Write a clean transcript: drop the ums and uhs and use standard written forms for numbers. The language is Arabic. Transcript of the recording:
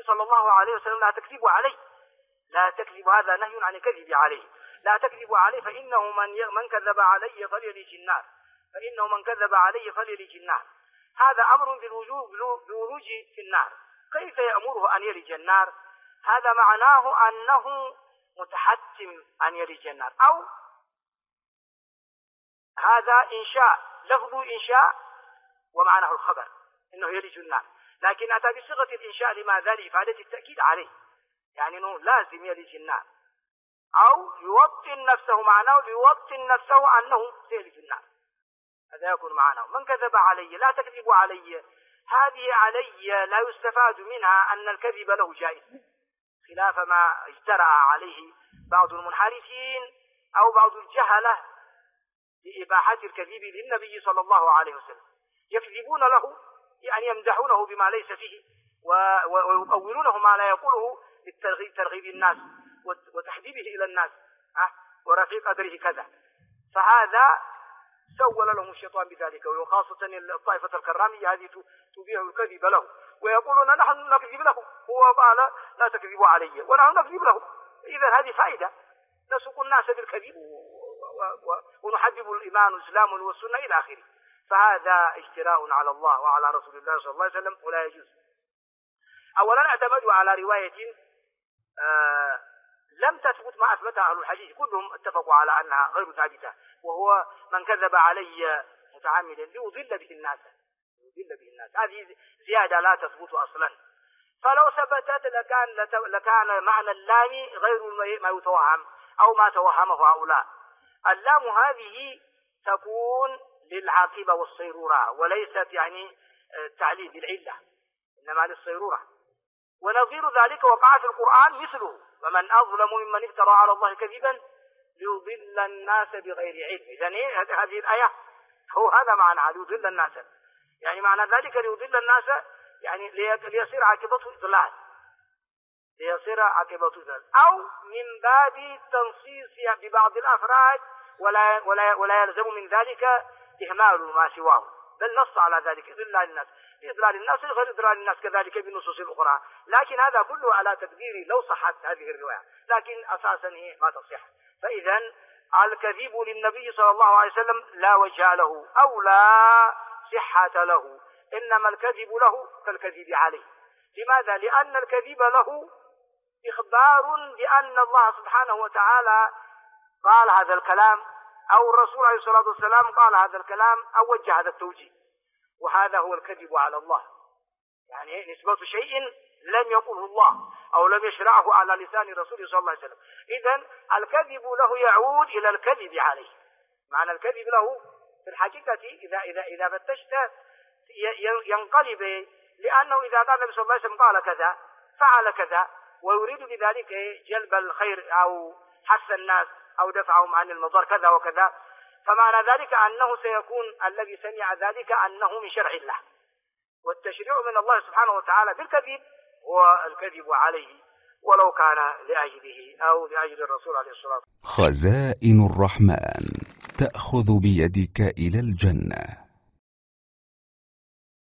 صلى الله عليه وسلم لا تكذبوا عليه، لا تكذب، هذا نهي عن الكذب عليه، لا تكذبوا عليه فإنه من كذب علي فليلج النار، فإنه من كذب علي فليلج النار. هذا أمر بالولوج في النار. كيف يأمره أن يلج النار؟ هذا معناه أنه متحتم أن يلج النار، أو هذا إنشاء، لفظ إنشاء ومعناه الخبر إنه يلج النار، لكن أتى بصيغة الإنشاء لماذا؟ لإفادة التأكيد عليه، يعني أنه لازم يلج النار، أو يوطن نفسه، معناه يوطن نفسه أنه سيلج النار، هذا يكون معناه. من كذب علي، لا تكذبوا علي، هذه علي لا يستفاد منها أن الكذب له جائز، خلاف ما اجترأ عليه بعض المنحرفين أو بعض الجهلة بإباحة الكذب للنبي صلى الله عليه وسلم، يكذبون له، يعني يمدحونه بما ليس فيه ويؤولونه ما لا يقوله لترغيب الناس وتحبيبه إلى الناس ورفيق قدره كذا. فهذا سول لهم الشيطان بذلك، وخاصة الطائفة الكرامية هذه تبيع الكذب له، ويقولون نحن نكذب له، هو قال لا تكذبوا علي ونحن نكذب له. إذا هذه فائدة، نسوق الناس بالكذب ونحبب الإيمان والإسلام والسنة إلى آخره. فهذا اجتراء على الله وعلى رسول الله صلى الله عليه وسلم ولا يجوز. أولا اعتمدوا على رواية لم تثبت ما أثبتها أهل الحديث، كلهم اتفقوا على أنها غير ثابتة، وهو من كذب علي متعمدا ليضل به الناس، هذه زيادة لا تثبت أصلا. فلو ثبتت لكان معنى اللام غير ما يتوهم أو ما توهمه هؤلاء. اللام هذه تكون للعاقبة والصيرورة، وليست يعني تعليل بالعلة، إنما للصيرورة. ونظير ذلك وقع في القرآن مثله: ومن أظلم ممن افترى على الله كذبا ليضل الناس بغير علم. إذن هذه الآية هو هذا معنى ليضل الناس، يعني معنى ذلك ليضل الناس يعني ليصير عاقبته إضلال، أو من باب تنصيص ببعض الأفراد ولا يلزم من ذلك إهمال ما سواه، بل نص على ذلك إضلال الناس غير إضلال الناس كذلك بالنصوص الأخرى. لكن هذا كله على تقدير لو صحت هذه الرواية، لكن أساسا هي ما تصح. فإذا الكذب للنبي صلى الله عليه وسلم لا وجه له أو لا صحة له، إنما الكذب له كالكذب عليه. لماذا؟ لأن الكذب له إخبار بأن الله سبحانه وتعالى قال هذا الكلام، أو الرسول عليه الصلاة والسلام قال هذا الكلام أو وجه هذا التوجيه، وهذا هو الكذب على الله، يعني نسبة شيء لم يقله الله أو لم يشرعه على لسان رسوله صلى الله عليه وسلم. إذن الكذب له يعود إلى الكذب عليه. معنى الكذب له في الحقيقة إذا فتشت ينقلب، لأنه إذا قال النبي صلى الله عليه وسلم قال كذا فعل كذا ويريد بذلك جلب الخير أو حث الناس أو دفعهم عن المضار كذا وكذا، فمعنى ذلك أنه سيكون الذي سمع ذلك أنه من شرع الله، والتشريع من الله سبحانه وتعالى بالكذب هو الكذب عليه، ولو كان لأجله أو لأجل الرسول عليه الصلاة والسلام. خزائن الرحمن تأخذ بيدك إلى الجنة.